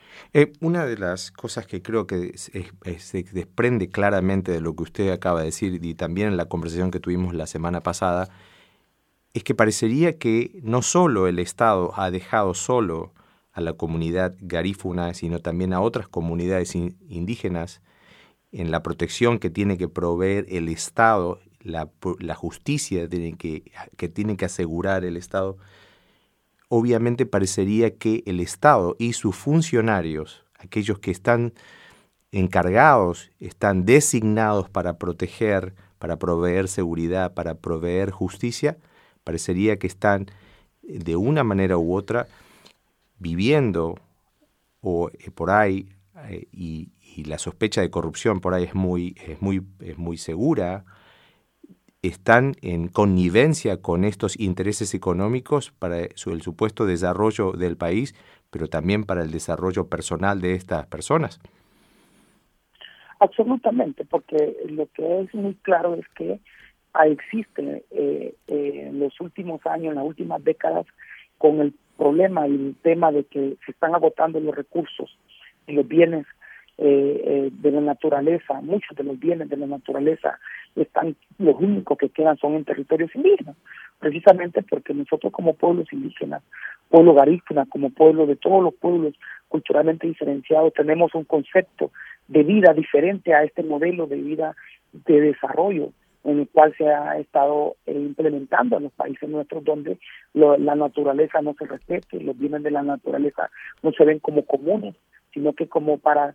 A: Una de las cosas que creo que se desprende claramente de lo que usted acaba de decir, y también en la conversación que tuvimos la semana pasada, es que parecería que no solo el Estado ha dejado solo a la comunidad garífuna, sino también a otras comunidades indígenas en la protección que tiene que proveer el Estado, la justicia que tiene que asegurar el Estado. Obviamente parecería que el Estado y sus funcionarios, aquellos que están encargados, están designados para proteger, para proveer seguridad, para proveer justicia, parecería que están de una manera u otra viviendo por ahí y la sospecha de corrupción por ahí es muy segura. Están en connivencia con estos intereses económicos para el supuesto desarrollo del país, pero también para el desarrollo personal de estas personas.
H: Absolutamente, porque lo que es muy claro es que existe en los últimos años, en las últimas décadas, con el problema y el tema de que se están agotando los recursos y los bienes de la naturaleza. Muchos de los bienes de la naturaleza los únicos que quedan son en territorios indígenas, precisamente porque nosotros como pueblos indígenas, pueblo garífuna, como pueblo de todos los pueblos culturalmente diferenciados, tenemos un concepto de vida diferente a este modelo de vida de desarrollo en el cual se ha estado implementando en los países nuestros, donde la naturaleza no se respeta, los bienes de la naturaleza no se ven como comunes, sino que como para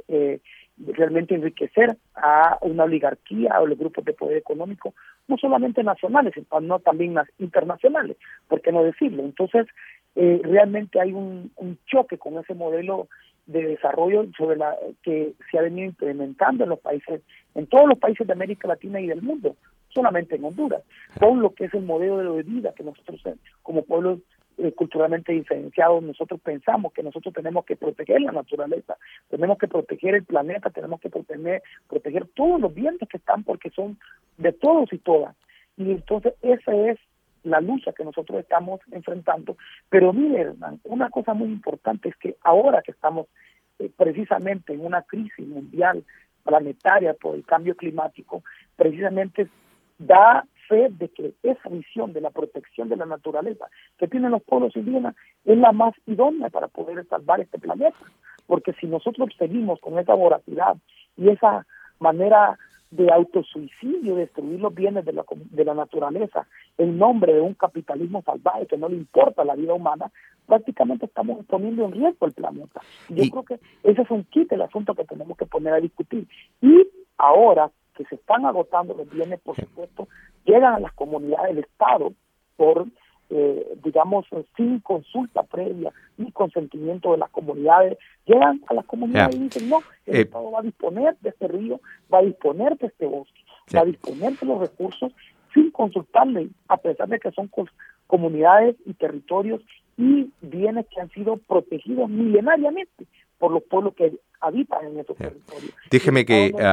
H: realmente enriquecer a una oligarquía o los grupos de poder económico, no solamente nacionales, sino también internacionales, ¿por qué no decirlo? Entonces, realmente hay un choque con ese modelo de desarrollo que se ha venido implementando en todos los países de América Latina y del mundo, solamente en Honduras, con lo que es el modelo de vida que nosotros como pueblos culturalmente diferenciados, nosotros pensamos que nosotros tenemos que proteger la naturaleza, tenemos que proteger el planeta, tenemos que proteger todos los bienes que están, porque son de todos y todas. Y entonces esa es la lucha que nosotros estamos enfrentando. Pero mire, Hernán, una cosa muy importante es que ahora que estamos precisamente en una crisis mundial planetaria por el cambio climático, precisamente da fe de que esa visión de la protección de la naturaleza que tienen los pueblos indígenas es la más idónea para poder salvar este planeta, porque si nosotros seguimos con esa voracidad y esa manera de autosuicidio, destruir los bienes de la naturaleza en nombre de un capitalismo salvaje que no le importa la vida humana, prácticamente estamos poniendo en riesgo el planeta. Yo creo que ese es un kit del asunto que tenemos que poner a discutir. Y ahora que se están agotando los bienes, por supuesto, llegan a las comunidades del Estado por, digamos, sin consulta previa ni consentimiento de las comunidades, llegan a las comunidades y dicen, no, el Estado va a disponer de este río, va a disponer de este bosque, va a disponer de los recursos sin consultarle, a pesar de que son comunidades y territorios y bienes que han sido protegidos milenariamente por los pueblos que habitan en esos territorios.
A: Déjeme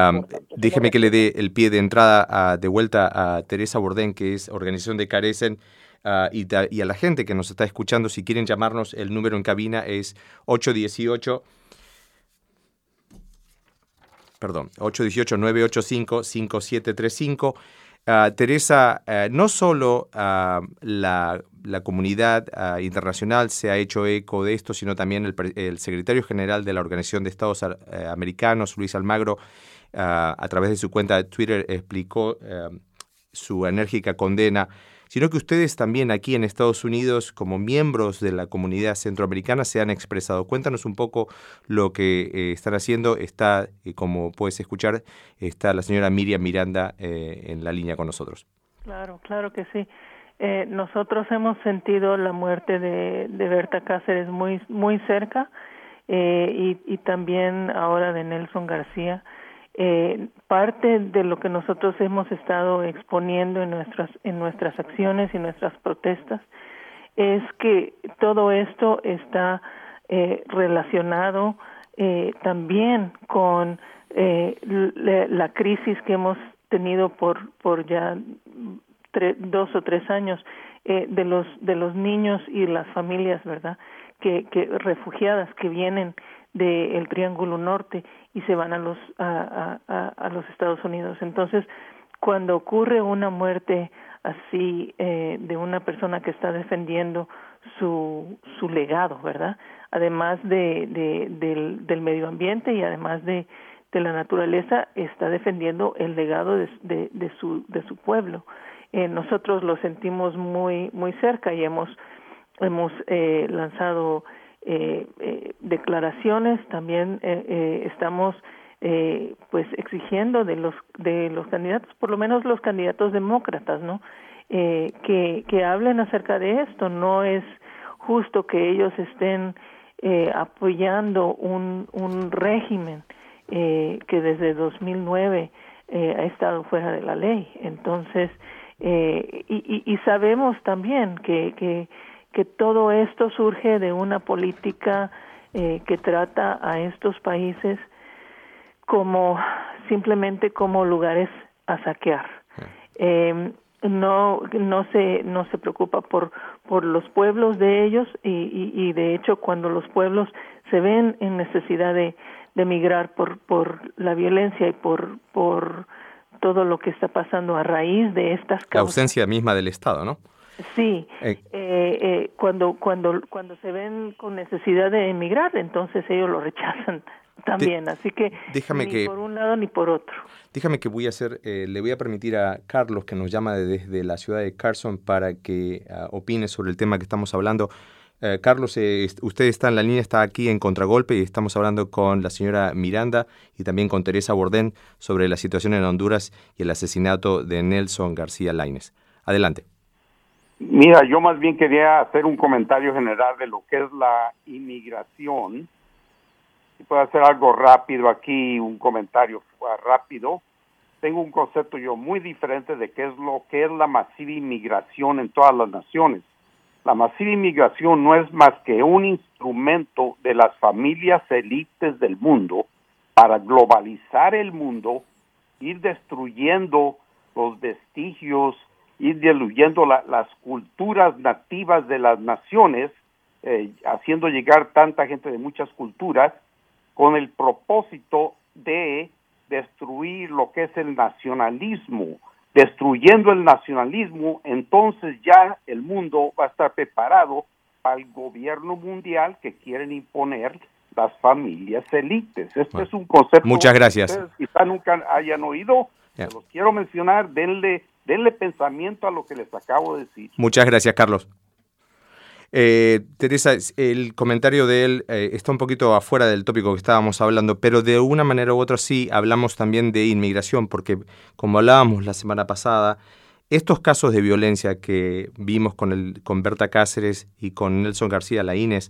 A: que le dé el pie de entrada de vuelta a Teresa Bordén, que es organización de Carecen, y a la gente que nos está escuchando. Si quieren llamarnos, el número en cabina es 818-985-5735. Teresa, no solo la comunidad internacional se ha hecho eco de esto, sino también el secretario general de la Organización de Estados Americanos, Luis Almagro, a través de su cuenta de Twitter explicó su enérgica condena, sino que ustedes también aquí en Estados Unidos, como miembros de la comunidad centroamericana, se han expresado. Cuéntanos un poco lo que están haciendo. Está, como puedes escuchar, está la señora Miriam Miranda en la línea con nosotros.
D: Claro que sí. Nosotros hemos sentido la muerte de Berta Cáceres muy cerca, y también ahora de Nelson García. Parte de lo que nosotros hemos estado exponiendo en nuestras acciones y nuestras protestas es que todo esto está relacionado también con la crisis que hemos tenido por ya 2 o 3 años de los niños y las familias, ¿verdad? Que refugiadas que vienen del Triángulo Norte y se van a los Estados Unidos. Entonces, cuando ocurre una muerte así de una persona que está defendiendo su legado, ¿verdad? Además del medio ambiente y además de la naturaleza, está defendiendo el legado de su pueblo. Nosotros lo sentimos muy cerca y hemos lanzado declaraciones. También estamos pues exigiendo de los candidatos, por lo menos los candidatos demócratas, ¿no? Que hablen acerca de esto. No es justo que ellos estén apoyando un régimen que desde 2009 ha estado fuera de la ley. Entonces, y sabemos también que todo esto surge de una política que trata a estos países simplemente como lugares a saquear. No se preocupa por los pueblos de ellos y de hecho cuando los pueblos se ven en necesidad de migrar por la violencia y por todo lo que está pasando a raíz de estas causas.
A: La ausencia misma del Estado, ¿no?
D: Sí, cuando se ven con necesidad de emigrar, entonces ellos lo rechazan también, así que por un lado ni por otro.
A: Déjame que le voy a permitir a Carlos, que nos llama desde la ciudad de Carson, para que opine sobre el tema que estamos hablando. Carlos, usted está en la línea, está aquí en Contragolpe y estamos hablando con la señora Miranda y también con Teresa Bordén sobre la situación en Honduras y el asesinato de Nelson García Lainez. Adelante.
I: Mira, yo más bien quería hacer un comentario general de lo que es la inmigración. Si puedo hacer algo rápido aquí, un comentario rápido. Tengo un concepto yo muy diferente de qué es lo que es la masiva inmigración en todas las naciones. La masiva inmigración no es más que un instrumento de las familias élites del mundo para globalizar el mundo, ir destruyendo los vestigios, ir diluyendo las culturas nativas de las naciones, haciendo llegar tanta gente de muchas culturas, con el propósito de destruir lo que es el nacionalismo. Destruyendo el nacionalismo, entonces ya el mundo va a estar preparado para el gobierno mundial que quieren imponer las familias élites. Este es un concepto.
A: Muchas gracias.
I: Que ustedes quizá nunca hayan oído. Se los quiero mencionar. Denle pensamiento a lo que les acabo de decir.
A: Muchas gracias, Carlos. Teresa, el comentario de él está un poquito afuera del tópico que estábamos hablando, pero de una manera u otra sí hablamos también de inmigración, porque como hablábamos la semana pasada, estos casos de violencia que vimos con Berta Cáceres y con Nelson García Lainez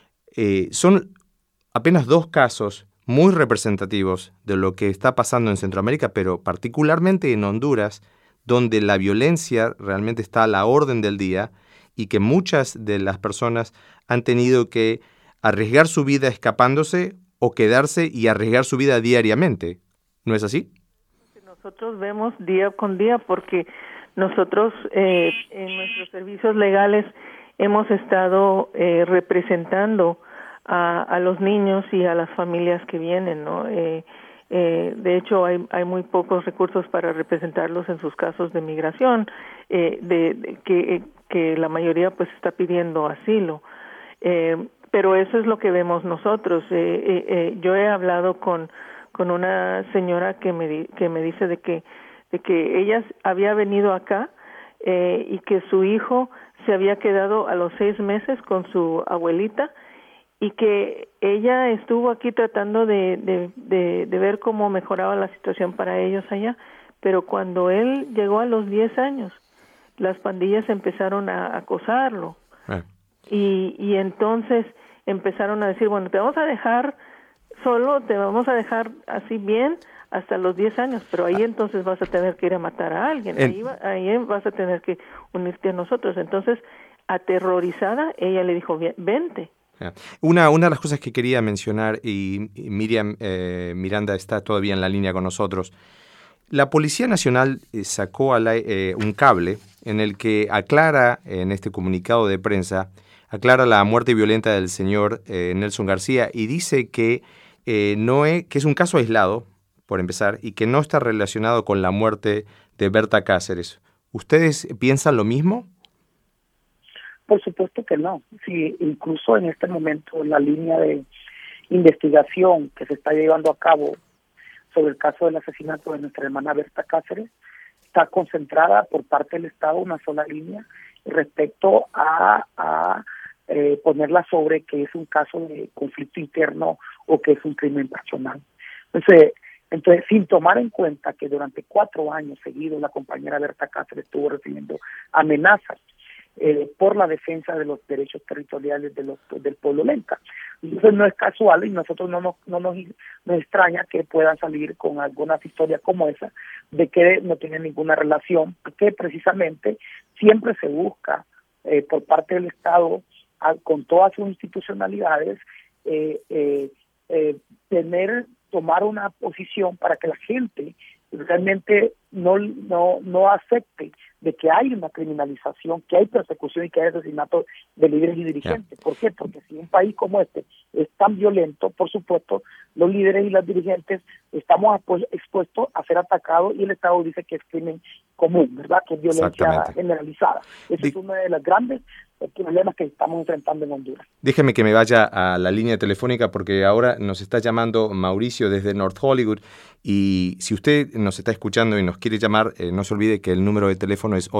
A: son apenas 2 casos muy representativos de lo que está pasando en Centroamérica, pero particularmente en Honduras, donde la violencia realmente está a la orden del día y que muchas de las personas han tenido que arriesgar su vida escapándose o quedarse y arriesgar su vida diariamente. ¿No es así?
D: Nosotros vemos día con día porque nosotros en nuestros servicios legales hemos estado representando a los niños y a las familias que vienen, ¿no? De hecho, hay muy pocos recursos para representarlos en sus casos de migración, que la mayoría pues está pidiendo asilo. Pero eso es lo que vemos nosotros. Yo he hablado con una señora que me dice de que ella había venido acá y que su hijo se había quedado a los 6 meses con su abuelita y que ella estuvo aquí tratando de ver cómo mejoraba la situación para ellos allá, pero cuando él llegó a los 10 años, las pandillas empezaron a acosarlo. Y entonces empezaron a decir, bueno, te vamos a dejar solo, te vamos a dejar así bien hasta los 10 años, pero ahí entonces vas a tener que ir a matar a alguien, ahí vas a tener que unirte a nosotros. Entonces, aterrorizada, ella le dijo, vente.
A: Una de las cosas que quería mencionar, y Miranda está todavía en la línea con nosotros, la Policía Nacional sacó un cable en el que aclara, en este comunicado de prensa, aclara la muerte violenta del señor Nelson García y dice que que es un caso aislado, por empezar, y que no está relacionado con la muerte de Berta Cáceres, ¿Ustedes piensan lo mismo?
H: Por supuesto que no. Sí, incluso en este momento la línea de investigación que se está llevando a cabo sobre el caso del asesinato de nuestra hermana Berta Cáceres está concentrada por parte del Estado una sola línea respecto a ponerla sobre que es un caso de conflicto interno o que es un crimen pasional. Entonces, sin tomar en cuenta que durante 4 años seguidos la compañera Berta Cáceres estuvo recibiendo amenazas por la defensa de los derechos territoriales del pueblo lenca. Entonces no es casual y nosotros no nos extraña que puedan salir con algunas historias como esa, de que no tienen ninguna relación, porque precisamente siempre se busca por parte del Estado, con todas sus institucionalidades, tomar una posición para que la gente realmente no acepte de que hay una criminalización, que hay persecución y que hay asesinato de líderes y dirigentes. ¿Por qué? Porque si un país como este es tan violento, por supuesto, los líderes y los dirigentes estamos expuestos a ser atacados y el Estado dice que es crimen común, ¿verdad? Que es violencia generalizada. Ese es uno de los grandes problemas que estamos enfrentando en Honduras.
A: Déjeme que me vaya a la línea telefónica porque ahora nos está llamando Mauricio desde North Hollywood y si usted nos está escuchando y nos quiere llamar, no se olvide que el número de teléfono es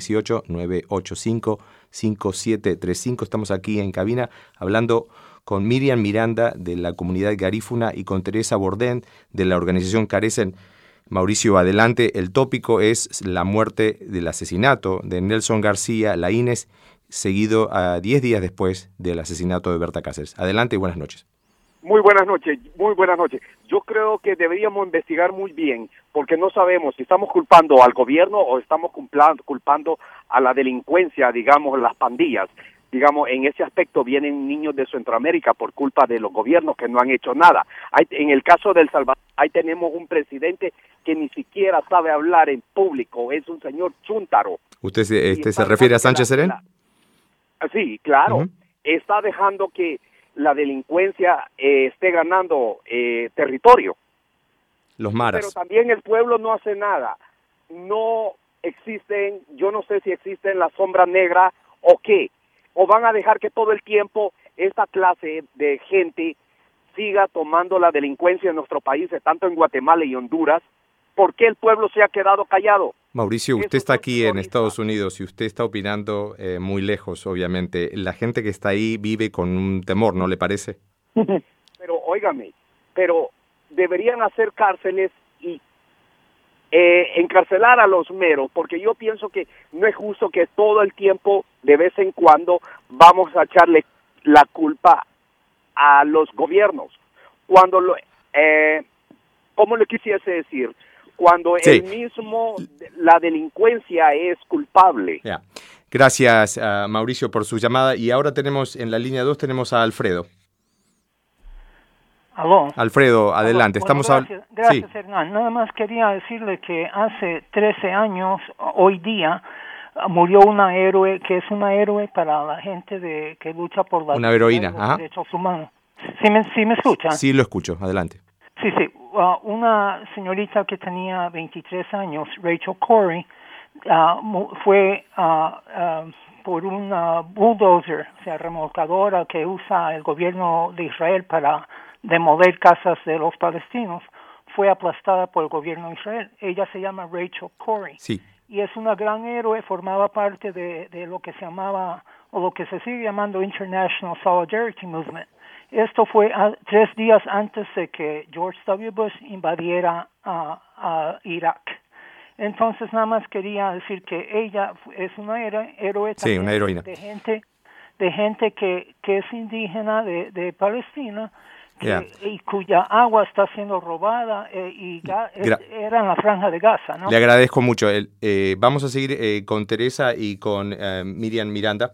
A: 818-985-5735. Estamos aquí en cabina hablando con Miriam Miranda de la comunidad garífuna y con Teresa Bordén de la organización Carecen. Mauricio, adelante. El tópico es la muerte del asesinato de Nelson García Laínez, seguido a 10 días después del asesinato de Berta Cáceres. Adelante y buenas noches.
J: Muy buenas noches, muy buenas noches. Yo creo que deberíamos investigar muy bien, porque no sabemos si estamos culpando al gobierno o estamos culpando a la delincuencia, digamos, las pandillas. Digamos, en ese aspecto vienen niños de Centroamérica por culpa de los gobiernos que no han hecho nada. En el caso de El Salvador, ahí tenemos un presidente que ni siquiera sabe hablar en público, es un señor chúntaro.
A: ¿Usted se refiere a Sánchez Serén?
J: Sí, claro. Uh-huh. Está dejando que la delincuencia esté ganando territorio.
A: Los maras.
J: Pero también el pueblo no hace nada. No existen, yo no sé si existen las sombras negras o qué. O van a dejar que todo el tiempo esta clase de gente siga tomando la delincuencia en nuestros países, tanto en Guatemala y Honduras. ¿Por qué el pueblo se ha quedado callado?
A: Mauricio, usted está aquí en Estados Unidos y usted está opinando muy lejos, obviamente. La gente que está ahí vive con un temor, ¿no le parece?
J: Pero, óigame, deberían hacer cárceles y encarcelar a los meros, porque yo pienso que no es justo que todo el tiempo, de vez en cuando, vamos a echarle la culpa a los gobiernos. Cuando ¿cómo le quisiese decir? Cuando sí. La delincuencia es culpable.
A: Yeah. Gracias, Mauricio, por su llamada. Y ahora tenemos en la línea 2 tenemos a Alfredo.
K: Aló.
A: Alfredo, adelante.
K: Bueno,
A: Estamos
K: gracias,
A: sí.
K: Hernán. Nada más quería decirle que hace 13 años, hoy día, murió una héroe, que es una héroe para la gente que lucha por los derechos humanos. ¿Sí me escuchan?
A: Sí, lo escucho. Adelante.
K: Sí. Una señorita que tenía 23 años, Rachel Corrie, fue por una bulldozer, o sea, remolcadora que usa el gobierno de Israel para demoler casas de los palestinos, fue aplastada por el gobierno de Israel. Ella se llama Rachel Corrie.
A: Sí.
K: Y es una gran héroe, formaba parte de lo que se llamaba, o lo que se sigue llamando International Solidarity Movement. Esto fue 3 días antes de que George W. Bush invadiera a Irak. Entonces, nada más quería decir que ella es una héroe
A: sí, una heroína.
K: de gente que es indígena de Palestina, y cuya agua está siendo robada era en la Franja de Gaza, ¿no?
A: Le agradezco mucho. Vamos a seguir con Teresa y con Miriam Miranda.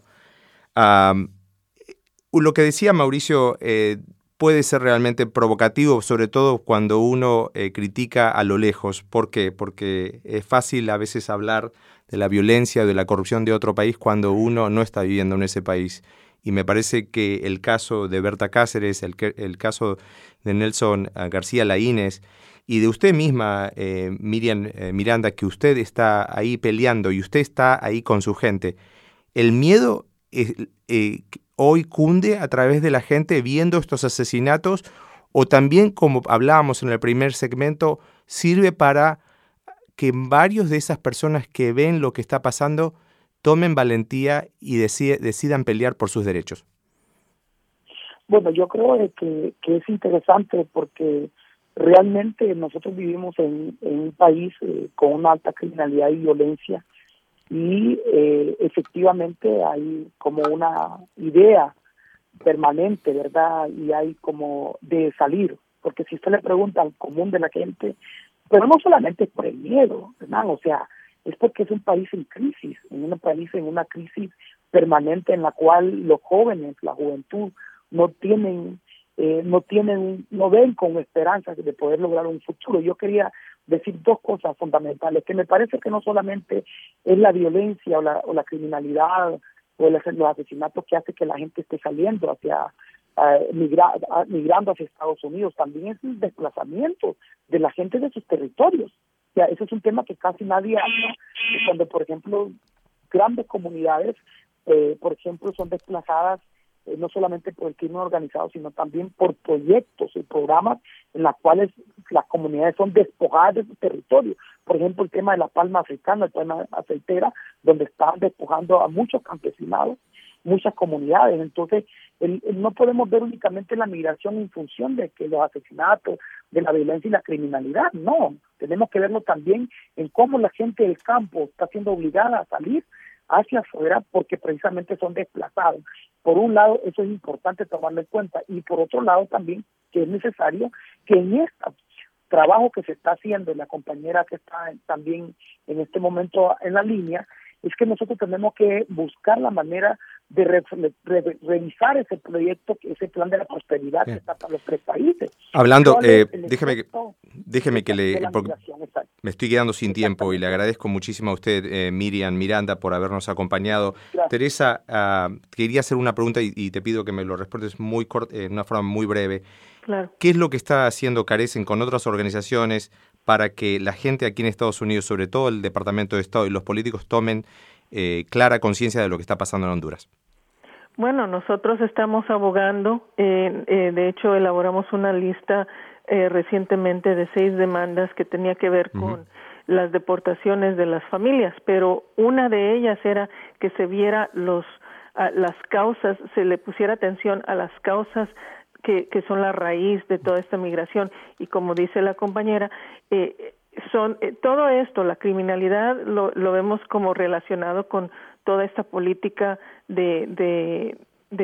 A: Lo que decía Mauricio puede ser realmente provocativo, sobre todo cuando uno critica a lo lejos. ¿Por qué? Porque es fácil a veces hablar de la violencia, de la corrupción de otro país cuando uno no está viviendo en ese país. Y me parece que el caso de Berta Cáceres, el caso de Nelson García Laínez y de usted misma, Miriam Miranda, que usted está ahí peleando y usted está ahí con su gente. ¿El miedo hoy cunde a través de la gente viendo estos asesinatos o también, como hablábamos en el primer segmento, sirve para que varios de esas personas que ven lo que está pasando tomen valentía y decidan pelear por sus derechos?
H: Bueno, yo creo que es interesante porque realmente nosotros vivimos en un país con una alta criminalidad y violencia y efectivamente hay como una idea permanente, ¿verdad? Y hay como de salir, porque si usted le pregunta al común de la gente, pero no solamente por el miedo, ¿verdad? O sea, es porque es un país en crisis, en una crisis permanente en la cual los jóvenes, la juventud, no ven con esperanza de poder lograr un futuro. Yo quería decir dos cosas fundamentales, que me parece que no solamente es la violencia o la criminalidad o los asesinatos que hace que la gente esté saliendo migrando hacia Estados Unidos, también es el desplazamiento de la gente de sus territorios. O sea, ese es un tema que casi nadie habla, cuando, por ejemplo, grandes comunidades, por ejemplo, son desplazadas no solamente por el crimen organizado, sino también por proyectos y programas en los cuales las comunidades son despojadas de su territorio. Por ejemplo, el tema de la palma africana, el palma aceitera, donde están despojando a muchos campesinados, muchas comunidades. Entonces, no podemos ver únicamente la migración en función de que los asesinatos, de la violencia y la criminalidad, no. Tenemos que verlo también en cómo la gente del campo está siendo obligada a salir hacia afuera porque precisamente son desplazados. Por un lado, eso es importante tomarlo en cuenta, y por otro lado también que es necesario que en este trabajo que se está haciendo, la compañera que está también en este momento en la línea, es que nosotros tenemos que buscar la manera de revisar ese proyecto, ese plan de la prosperidad que está para los 3 países.
A: Hablando, déjeme que porque me estoy quedando sin tiempo y le agradezco muchísimo a usted, Miriam Miranda, por habernos acompañado. Gracias. Teresa, quería hacer una pregunta y te pido que me lo respondes en una forma muy breve.
D: Claro.
A: ¿Qué es lo que está haciendo Carecen con otras organizaciones para que la gente aquí en Estados Unidos, sobre todo el Departamento de Estado y los políticos, tomen clara conciencia de lo que está pasando en Honduras?
D: Bueno, nosotros estamos abogando, de hecho elaboramos una lista recientemente de 6 demandas que tenía que ver con las deportaciones de las familias, pero una de ellas era que se viera las causas, se le pusiera atención a las causas que son la raíz de toda esta migración, y como dice la compañera, todo esto, la criminalidad lo vemos como relacionado con toda esta política de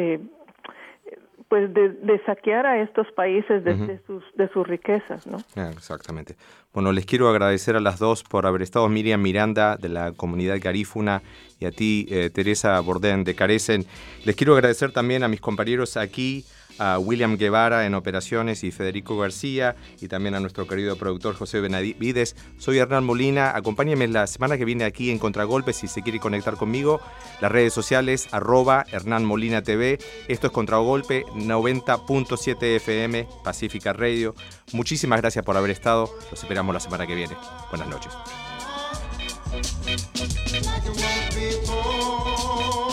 D: saquear a estos países de sus riquezas, ¿no?
A: Exactamente. Bueno, les quiero agradecer a las dos por haber estado, Miriam Miranda de la comunidad garífuna y a ti, Teresa Bordén de Carecen. Les quiero agradecer también a mis compañeros aquí, a William Guevara en operaciones y Federico García, y también a nuestro querido productor José Benavides. Soy Hernán Molina, acompáñenme la semana que viene aquí en Contragolpe si se quiere conectar conmigo. Las redes sociales, @Hernán Molina TV. Esto es Contragolpe 90.7 FM, Pacífica Radio. Muchísimas gracias por haber estado, los esperamos la semana que viene. Buenas noches.